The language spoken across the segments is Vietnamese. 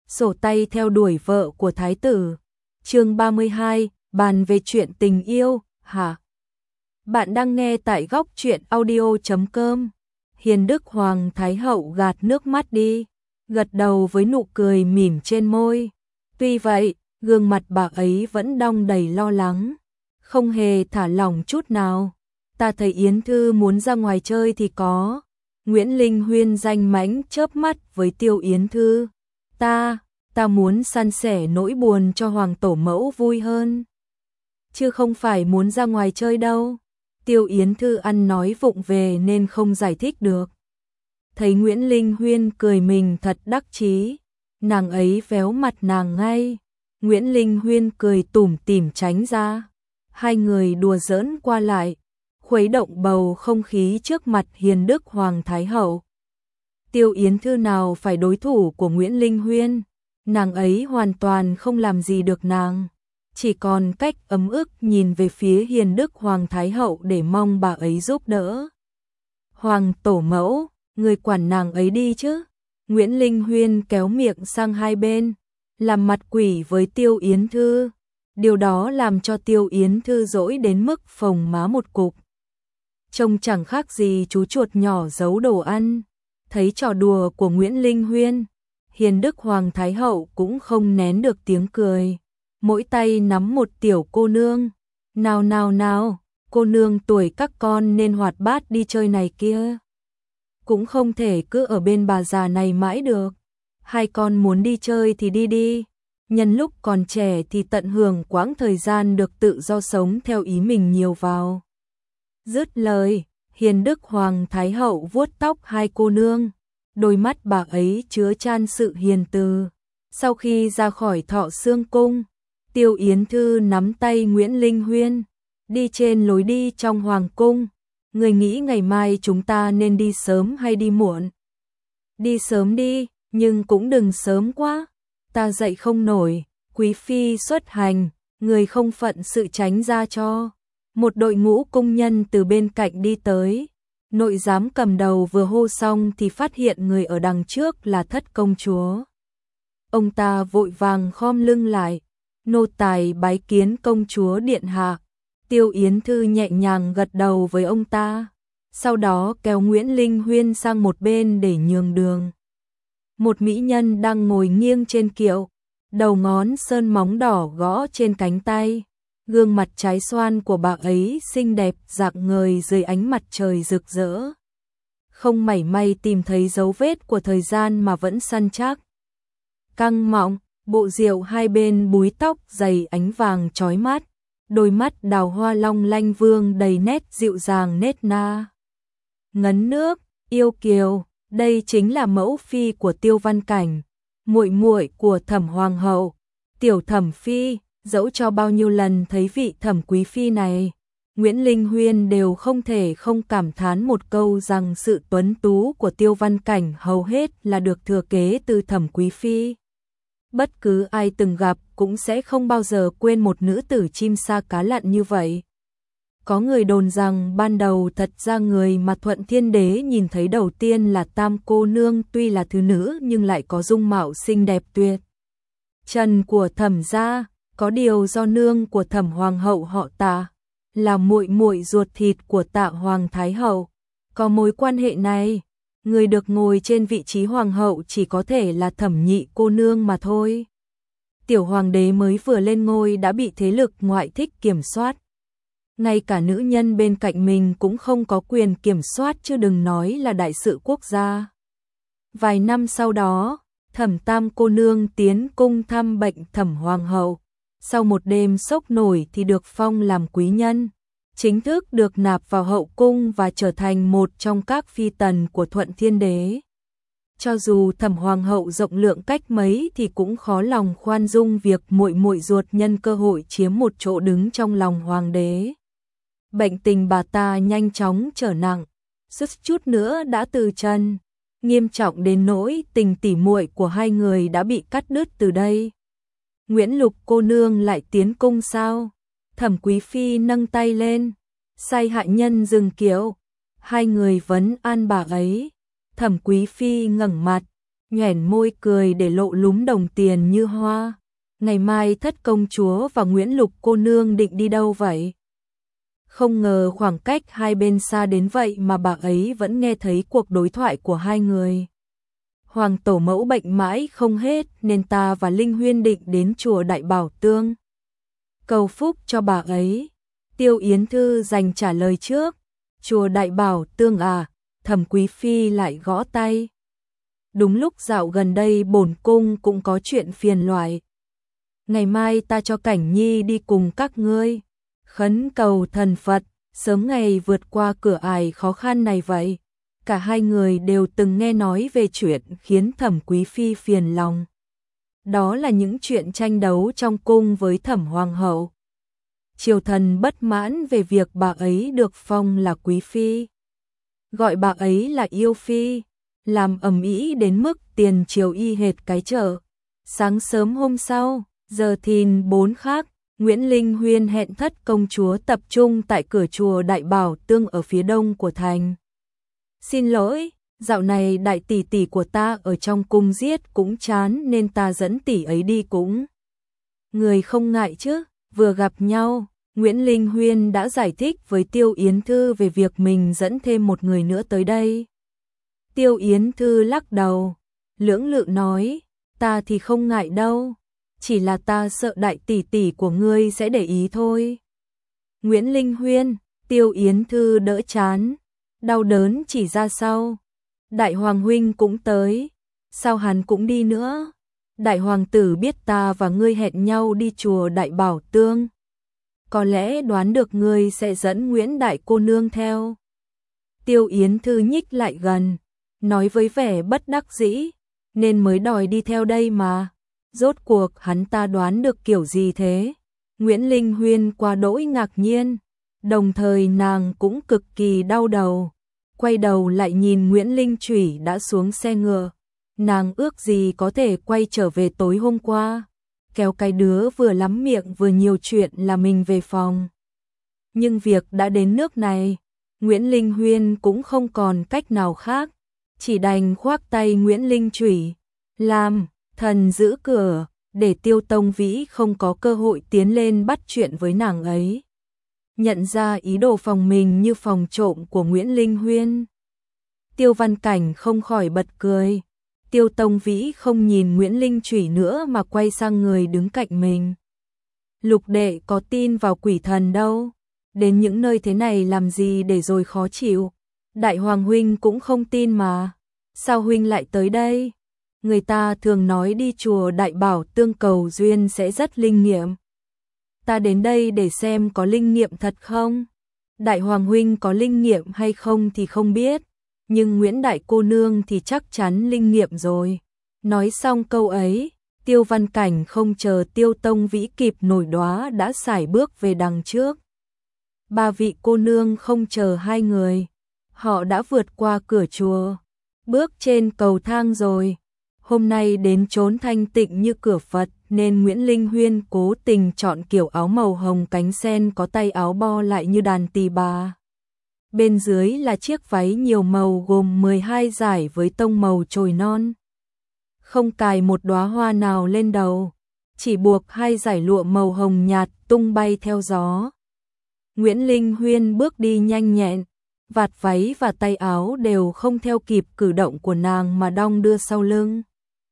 sổ tay theo đuổi vợ của thái tử. Chương 32, bàn về chuyện tình yêu, hả? Bạn đang nghe tại góc truyện audio.com. Hiền Đức Hoàng Thái Hậu gạt nước mắt đi, gật đầu với nụ cười mỉm trên môi. Tuy vậy, gương mặt bà ấy vẫn đong đầy lo lắng, không hề thả lỏng chút nào. Ta thấy Yến Thư muốn ra ngoài chơi thì có. Nguyễn Linh Huyên danh mãnh chớp mắt với Tiêu Yến Thư. Ta muốn san sẻ nỗi buồn cho Hoàng tổ mẫu vui hơn, chứ không phải muốn ra ngoài chơi đâu. Tiêu Yến Thư ăn nói vụng về nên không giải thích được. Thấy Nguyễn Linh Huyên cười mình thật đắc chí, nàng ấy véo mặt nàng ngay. Nguyễn Linh Huyên cười tủm tỉm tránh ra. Hai người đùa giỡn qua lại, khuấy động bầu không khí trước mặt Hiền Đức Hoàng Thái Hậu. Tiêu Yến Thư nào phải đối thủ của Nguyễn Linh Huyên, nàng ấy hoàn toàn không làm gì được nàng, chỉ còn cách ấm ức nhìn về phía Hiền Đức Hoàng Thái Hậu để mong bà ấy giúp đỡ. Hoàng tổ mẫu, người quản nàng ấy đi chứ. Nguyễn Linh Huyên kéo miệng sang hai bên, làm mặt quỷ với Tiêu Yến Thư. Điều đó làm cho Tiêu Yến Thư dỗi đến mức phồng má một cục. Trông chẳng khác gì chú chuột nhỏ giấu đồ ăn. Thấy trò đùa của Nguyễn Linh Huyên, Hiền Đức Hoàng Thái Hậu cũng không nén được tiếng cười. Mỗi tay nắm một tiểu cô nương. Nào, cô nương tuổi các con nên hoạt bát đi chơi này kia. Cũng không thể cứ ở bên bà già này mãi được. Hai con muốn đi chơi thì đi đi. Nhân lúc còn trẻ thì tận hưởng quãng thời gian được tự do sống theo ý mình nhiều vào. Dứt lời, Hiền Đức Hoàng Thái Hậu vuốt tóc hai cô nương. Đôi mắt bà ấy chứa chan sự hiền từ. Sau khi ra khỏi Thọ Xương Cung, Tiêu Yến Thư nắm tay Nguyễn Linh Huyên, đi trên lối đi trong Hoàng Cung. Người nghĩ ngày mai chúng ta nên đi sớm hay đi muộn? Đi sớm đi, nhưng cũng đừng sớm quá. Ta dậy không nổi. Quý phi xuất hành, người không phận sự tránh ra cho. Một đội ngũ cung nhân từ bên cạnh đi tới. Nội giám cầm đầu vừa hô xong thì phát hiện người ở đằng trước là Thất công chúa. Ông ta vội vàng khom lưng lại. Nô tài bái kiến công chúa điện hạ. Tiêu Yến Thư nhẹ nhàng gật đầu với ông ta, sau đó kéo Nguyễn Linh Huyên sang một bên để nhường đường. Một mỹ nhân đang ngồi nghiêng trên kiệu, đầu ngón sơn móng đỏ gõ trên cánh tay. Gương mặt trái xoan của bà ấy xinh đẹp rạng ngời dưới ánh mặt trời rực rỡ. Không mảy may tìm thấy dấu vết của thời gian mà vẫn săn chắc. Căng mọng, bộ diệu hai bên búi tóc dày ánh vàng chói mắt. Đôi mắt đào hoa long lanh vương đầy nét dịu dàng nết na. Ngấn nước, yêu kiều, đây chính là mẫu phi của Tiêu Văn Cảnh, muội muội của Thẩm Hoàng hậu. Tiểu Thẩm phi, dẫu cho bao nhiêu lần thấy vị Thẩm quý phi này, Nguyễn Linh Huyên đều không thể không cảm thán một câu rằng sự tuấn tú của Tiêu Văn Cảnh hầu hết là được thừa kế từ Thẩm quý phi. Bất cứ ai từng gặp cũng sẽ không bao giờ quên một nữ tử chim sa cá lặn như vậy. Có người đồn rằng ban đầu thật ra người mà Thuận Thiên Đế nhìn thấy đầu tiên là Tam cô nương, tuy là thứ nữ nhưng lại có dung mạo xinh đẹp tuyệt trần của Thẩm gia, có điều do nương của Thẩm Hoàng hậu họ Tạ, là muội muội ruột thịt của Tạ Hoàng Thái hậu. Có mối quan hệ này, người được ngồi trên vị trí hoàng hậu chỉ có thể là Thẩm nhị cô nương mà thôi. Tiểu hoàng đế mới vừa lên ngôi đã bị thế lực ngoại thích kiểm soát. Ngay cả nữ nhân bên cạnh mình cũng không có quyền kiểm soát, chứ đừng nói là đại sự quốc gia. Vài năm sau đó, Thẩm tam cô nương tiến cung thăm bệnh Thẩm Hoàng hậu. Sau một đêm sốc nổi thì được phong làm quý nhân, chính thức được nạp vào hậu cung và trở thành một trong các phi tần của Thuận Thiên Đế. Cho dù Thẩm Hoàng hậu rộng lượng cách mấy thì cũng khó lòng khoan dung việc muội muội ruột nhân cơ hội chiếm một chỗ đứng trong lòng hoàng đế. Bệnh tình bà ta nhanh chóng trở nặng, suýt chút nữa đã từ trần, nghiêm trọng đến nỗi tình tỉ muội của hai người đã bị cắt đứt từ đây. Nguyễn Lục cô nương lại tiến cung sao? Thẩm quý phi nâng tay lên, sai hạ nhân dừng kiệu. Hai người vấn an bà ấy. Thẩm quý phi ngẩng mặt, nhoẻn môi cười để lộ lúm đồng tiền như hoa. Ngày mai Thất công chúa và Nguyễn Lục cô nương định đi đâu vậy? Không ngờ khoảng cách hai bên xa đến vậy mà bà ấy vẫn nghe thấy cuộc đối thoại của hai người. Hoàng tổ mẫu bệnh mãi không hết nên ta và Linh Huyên định đến chùa Đại Bảo Tương cầu phúc cho bà ấy. Tiêu Yến Thư dành trả lời trước. Chùa Đại Bảo Tương à? Thẩm Quý Phi lại gõ tay. Đúng lúc dạo gần đây bổn cung cũng có chuyện phiền loài. Ngày mai ta cho Cảnh Nhi đi cùng các ngươi, khấn cầu thần Phật, sớm ngày vượt qua cửa ải khó khăn này vậy. Cả hai người đều từng nghe nói về chuyện khiến Thẩm Quý Phi phiền lòng. Đó là những chuyện tranh đấu trong cung với Thẩm Hoàng hậu. Triều thần bất mãn về việc bà ấy được phong là Quý Phi, gọi bà ấy là Yêu Phi, làm ầm ĩ đến mức tiền triều y hệt cái chợ. Sáng sớm hôm sau, giờ thìn 4 khác, Nguyễn Linh Huyên hẹn Thất công chúa tập trung tại cửa chùa Đại Bảo Tương ở phía đông của thành. Xin lỗi, dạo này đại tỷ tỷ của ta ở trong cung giết cũng chán nên ta dẫn tỷ ấy đi cũng. Người không ngại chứ? Vừa gặp nhau, Nguyễn Linh Huyên đã giải thích với Tiêu Yến Thư về việc mình dẫn thêm một người nữa tới đây. Tiêu Yến Thư lắc đầu, lưỡng lự nói, ta thì không ngại đâu, chỉ là ta sợ đại tỷ tỷ của ngươi sẽ để ý thôi. Nguyễn Linh Huyên, Tiêu Yến Thư đỡ chán, đau đớn chỉ ra sau. Đại hoàng huynh cũng tới, sao hắn cũng đi nữa? Đại hoàng tử biết ta và ngươi hẹn nhau đi chùa Đại Bảo Tương, có lẽ đoán được ngươi sẽ dẫn Nguyễn đại cô nương theo. Tiêu Yến Thư nhích lại gần, nói với vẻ bất đắc dĩ, nên mới đòi đi theo đây mà. Rốt cuộc hắn ta đoán được kiểu gì thế? Nguyễn Linh Huyên quá đỗi ngạc nhiên, đồng thời nàng cũng cực kỳ đau đầu. Quay đầu lại nhìn Nguyễn Linh Chủy đã xuống xe ngựa, nàng ước gì có thể quay trở về tối hôm qua, kéo cái đứa vừa lắm miệng vừa nhiều chuyện là mình về phòng. Nhưng việc đã đến nước này, Nguyễn Linh Huyên cũng không còn cách nào khác, chỉ đành khoác tay Nguyễn Linh Chủy, làm thần giữ cửa, để Tiêu Tông Vĩ không có cơ hội tiến lên bắt chuyện với nàng ấy. Nhận ra ý đồ phòng mình như phòng trộm của Nguyễn Linh Huyên, Tiêu Văn Cảnh không khỏi bật cười. Tiêu Tông Vĩ không nhìn Nguyễn Linh Chủy nữa mà quay sang người đứng cạnh mình. Lục đệ có tin vào quỷ thần đâu, đến những nơi thế này làm gì để rồi khó chịu. Đại hoàng huynh cũng không tin mà, sao huynh lại tới đây? Người ta thường nói đi chùa Đại Bảo Tương cầu duyên sẽ rất linh nghiệm. Ta đến đây để xem có linh nghiệm thật không. Đại hoàng huynh có linh nghiệm hay không thì không biết, nhưng Nguyễn đại cô nương thì chắc chắn linh nghiệm rồi. Nói xong câu ấy, Tiêu Văn Cảnh không chờ Tiêu Tông Vĩ kịp nổi đoá đã sải bước về đằng trước. Ba vị cô nương không chờ hai người, họ đã vượt qua cửa chùa, bước trên cầu thang rồi. Hôm nay đến chốn thanh tịnh như cửa Phật nên Nguyễn Linh Huyên cố tình chọn kiểu áo màu hồng cánh sen có tay áo bo lại như đàn tỳ bà. Bên dưới là chiếc váy nhiều màu gồm 12 dải với tông màu chồi non. Không cài một đóa hoa nào lên đầu, chỉ buộc 2 dải lụa màu hồng nhạt tung bay theo gió. Nguyễn Linh Huyên bước đi nhanh nhẹn, vạt váy và tay áo đều không theo kịp cử động của nàng mà đong đưa sau lưng.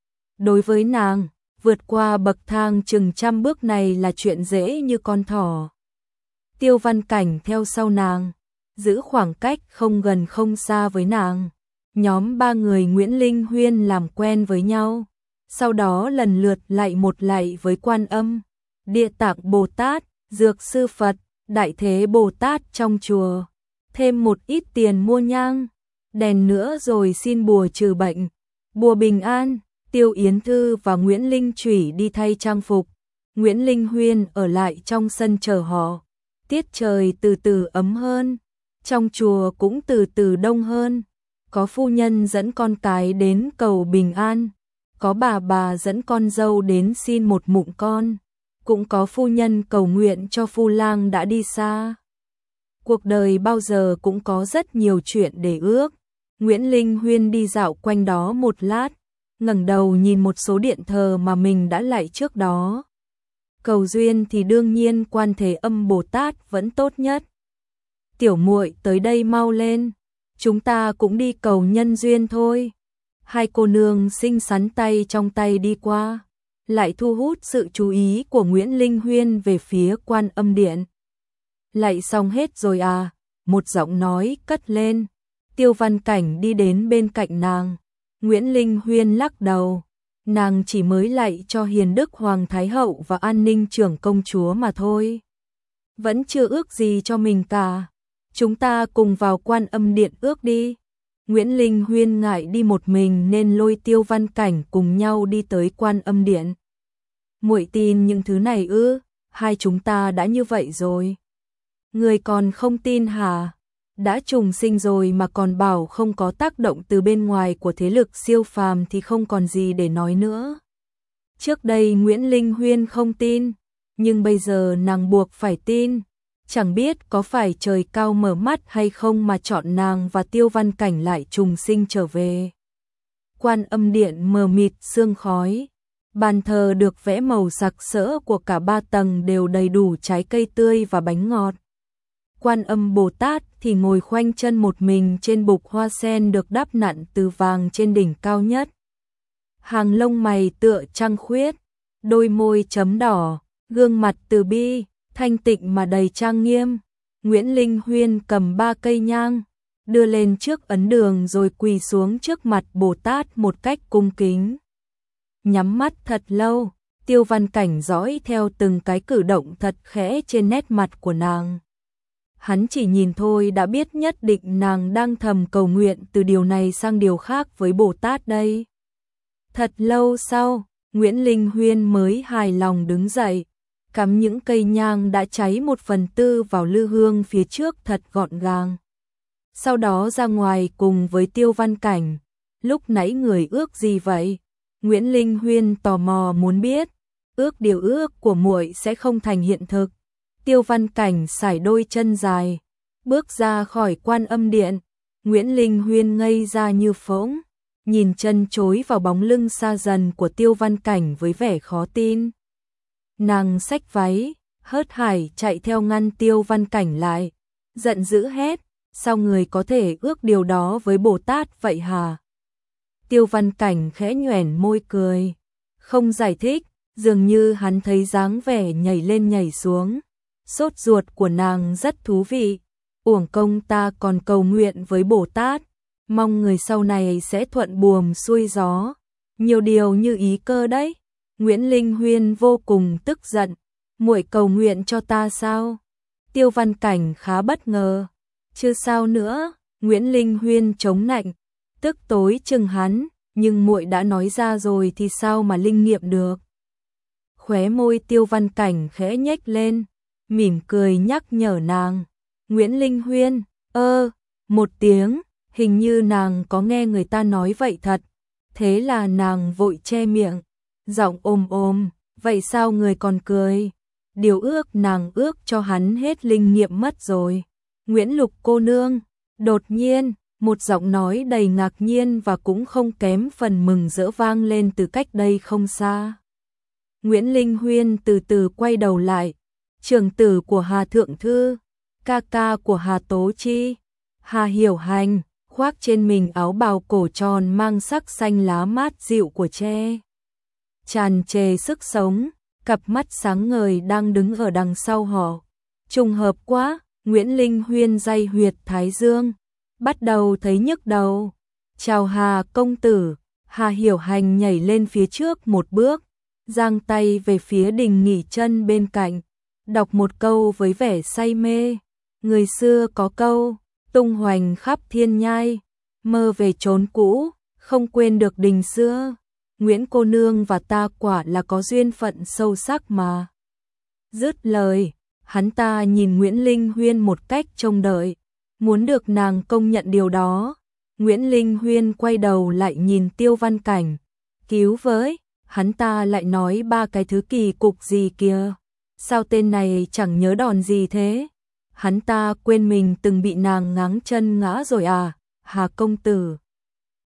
Đối với nàng, vượt qua bậc thang chừng trăm bước này là chuyện dễ như con thỏ. Tiêu Văn Cảnh theo sau nàng, giữ khoảng cách không gần không xa với nàng. Nhóm ba người Nguyễn Linh Huyên làm quen với nhau, sau đó lần lượt lạy một lạy với Quan Âm, Địa Tạng Bồ Tát, Dược Sư Phật, Đại Thế Bồ Tát trong chùa, thêm một ít tiền mua nhang, đèn nữa rồi xin bùa trừ bệnh, bùa bình an. Tiêu Yến Thư và Nguyễn Linh Chủy đi thay trang phục, Nguyễn Linh Huyên ở lại trong sân chờ họ. Tiết trời từ từ ấm hơn, trong chùa cũng từ từ đông hơn. Có phu nhân dẫn con cái đến cầu bình an, có bà dẫn con dâu đến xin một mụn con, cũng có phu nhân cầu nguyện cho phu lang đã đi xa. Cuộc đời bao giờ cũng có rất nhiều chuyện để ước. Nguyễn Linh Huyên đi dạo quanh đó một lát, ngẩng đầu nhìn một số điện thờ mà mình đã lạy trước đó. Cầu duyên thì đương nhiên Quan Thế Âm Bồ Tát vẫn tốt nhất. Tiểu muội tới đây mau lên, chúng ta cũng đi cầu nhân duyên thôi. Hai cô nương xinh xắn tay trong tay đi qua, lại thu hút sự chú ý của Nguyễn Linh Huyên về phía Quan Âm Điện. Lạy xong hết rồi à? Một giọng nói cất lên. Tiêu Văn Cảnh đi đến bên cạnh nàng. Nguyễn Linh Huyên lắc đầu. Nàng chỉ mới lạy cho Hiền Đức Hoàng Thái Hậu và An Ninh Trưởng Công Chúa mà thôi. Vẫn chưa ước gì cho mình cả. Chúng ta cùng vào Quan Âm Điện ước đi. Nguyễn Linh Huyên ngại đi một mình nên lôi Tiêu Văn Cảnh cùng nhau đi tới Quan Âm Điện. Muội tin những thứ này ư? Hai chúng ta đã như vậy rồi. Người còn không tin hả? Đã trùng sinh rồi mà còn bảo không có tác động từ bên ngoài của thế lực siêu phàm thì không còn gì để nói nữa. Trước đây Nguyễn Linh Huyên không tin, nhưng bây giờ nàng buộc phải tin. Chẳng biết có phải trời cao mở mắt hay không mà chọn nàng và Tiêu Văn Cảnh lại trùng sinh trở về. Quan Âm Điện mờ mịt sương khói. Bàn thờ được vẽ màu sặc sỡ của cả 3 tầng đều đầy đủ trái cây tươi và bánh ngọt. Quan Âm Bồ Tát thì ngồi khoanh chân một mình trên bục hoa sen được đắp nặn từ vàng trên đỉnh cao nhất. Hàng lông mày tựa trăng khuyết, đôi môi chấm đỏ, gương mặt từ bi, thanh tịnh mà đầy trang nghiêm. Nguyễn Linh Huyên cầm 3 cây nhang, đưa lên trước ấn đường rồi quỳ xuống trước mặt Bồ Tát một cách cung kính. Nhắm mắt thật lâu, Tiêu Văn Cảnh dõi theo từng cái cử động thật khẽ trên nét mặt của nàng. Hắn chỉ nhìn thôi đã biết nhất định nàng đang thầm cầu nguyện từ điều này sang điều khác với Bồ Tát đây. Thật lâu sau, Nguyễn Linh Huyên mới hài lòng đứng dậy, cắm những cây nhang đã cháy 1/4 vào lư hương phía trước thật gọn gàng. Sau đó ra ngoài cùng với Tiêu Văn Cảnh. Lúc nãy người ước gì vậy? Nguyễn Linh Huyên tò mò muốn biết. Điều ước của muội sẽ không thành hiện thực. Tiêu Văn Cảnh sải đôi chân dài, bước ra khỏi Quan Âm Điện. Nguyễn Linh Huyên ngây ra như phỗng, nhìn chân chối vào bóng lưng xa dần của Tiêu Văn Cảnh với vẻ khó tin. Nàng xách váy, hớt hải chạy theo ngăn Tiêu Văn Cảnh lại, giận dữ hét, sao người có thể ước điều đó với Bồ Tát vậy hả? Tiêu Văn Cảnh khẽ nhoẻn môi cười, không giải thích, dường như hắn thấy dáng vẻ nhảy lên nhảy xuống. Sốt ruột của nàng rất thú vị, uổng công ta còn cầu nguyện với Bồ Tát, mong người sau này sẽ thuận buồm xuôi gió, nhiều điều như ý cơ đấy. Nguyễn Linh Huyên vô cùng tức giận, muội cầu nguyện cho ta sao? Tiêu Văn Cảnh khá bất ngờ, chứ sao nữa? Nguyễn Linh Huyên chống nạnh, tức tối chừng hắn, nhưng muội đã nói ra rồi thì sao mà linh nghiệm được? Khóe môi Tiêu Văn Cảnh khẽ nhếch lên, mỉm cười nhắc nhở nàng. Nguyễn Linh Huyên, một tiếng, hình như nàng có nghe người ta nói vậy thật. Thế là nàng vội che miệng, giọng ôm ôm, vậy sao người còn cười? Điều ước nàng ước cho hắn hết linh nghiệm mất rồi. Nguyễn Lục cô nương, đột nhiên, một giọng nói đầy ngạc nhiên và cũng không kém phần mừng rỡ vang lên từ cách đây không xa. Nguyễn Linh Huyên từ từ quay đầu lại, trưởng tử của Hà Thượng Thư, ca ca của Hà Tố Chi, Hà Hiểu Hành, khoác trên mình áo bào cổ tròn mang sắc xanh lá mát dịu của tre. Tràn trề sức sống, cặp mắt sáng ngời đang đứng ở đằng sau họ. Trùng hợp quá, Nguyễn Linh Huyên day huyệt thái dương, bắt đầu thấy nhức đầu. Chào Hà công tử. Hà Hiểu Hành nhảy lên phía trước một bước, giang tay về phía Đình nghỉ chân bên cạnh, đọc một câu với vẻ say mê. Người xưa có câu, tung hoành khắp thiên nhai, mơ về chốn cũ, không quên được đình xưa. Nguyễn cô nương và ta quả là có duyên phận sâu sắc mà. Dứt lời, hắn ta nhìn Nguyễn Linh Huyên một cách trông đợi, muốn được nàng công nhận điều đó. Nguyễn Linh Huyên quay đầu lại nhìn Tiêu Văn Cảnh, cứu với, hắn ta lại nói 3 cái thứ kỳ cục gì kìa. Sao tên này chẳng nhớ đòn gì thế? Hắn ta quên mình từng bị nàng ngáng chân ngã rồi à? Hà công tử,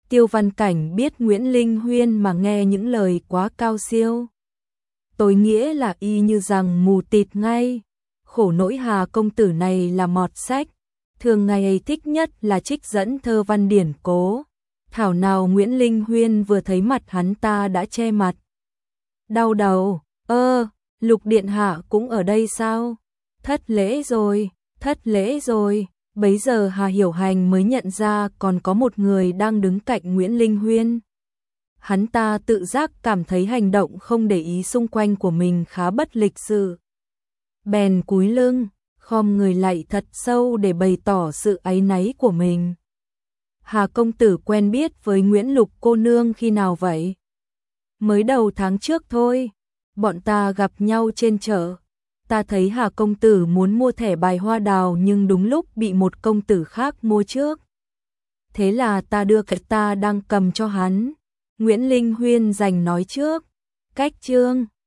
Tiêu Văn Cảnh biết Nguyễn Linh Huyên mà nghe những lời quá cao siêu. Tối nghĩa là y như rằng mù tịt ngay. Khổ nỗi Hà công tử này là mọt sách, thường ngày ấy thích nhất là trích dẫn thơ văn điển cố. Thảo nào Nguyễn Linh Huyên vừa thấy mặt hắn ta đã che mặt. Đau đầu, Lục điện hạ cũng ở đây sao? Thất lễ rồi. Bấy giờ Hà Hiểu Hành mới nhận ra còn có một người đang đứng cạnh Nguyễn Linh Huyên. Hắn ta tự giác cảm thấy hành động không để ý xung quanh của mình khá bất lịch sự. Bèn cúi lưng, khom người lạy thật sâu để bày tỏ sự áy náy của mình. Hà công tử quen biết với Nguyễn Lục cô nương khi nào vậy? Mới đầu tháng trước thôi, bọn ta gặp nhau trên chợ. Ta thấy Hà công tử muốn mua thẻ bài hoa đào nhưng đúng lúc bị một công tử khác mua trước. Thế là ta đưa cái ta đang cầm cho hắn. Nguyễn Linh Huyên giành nói trước. Cách chương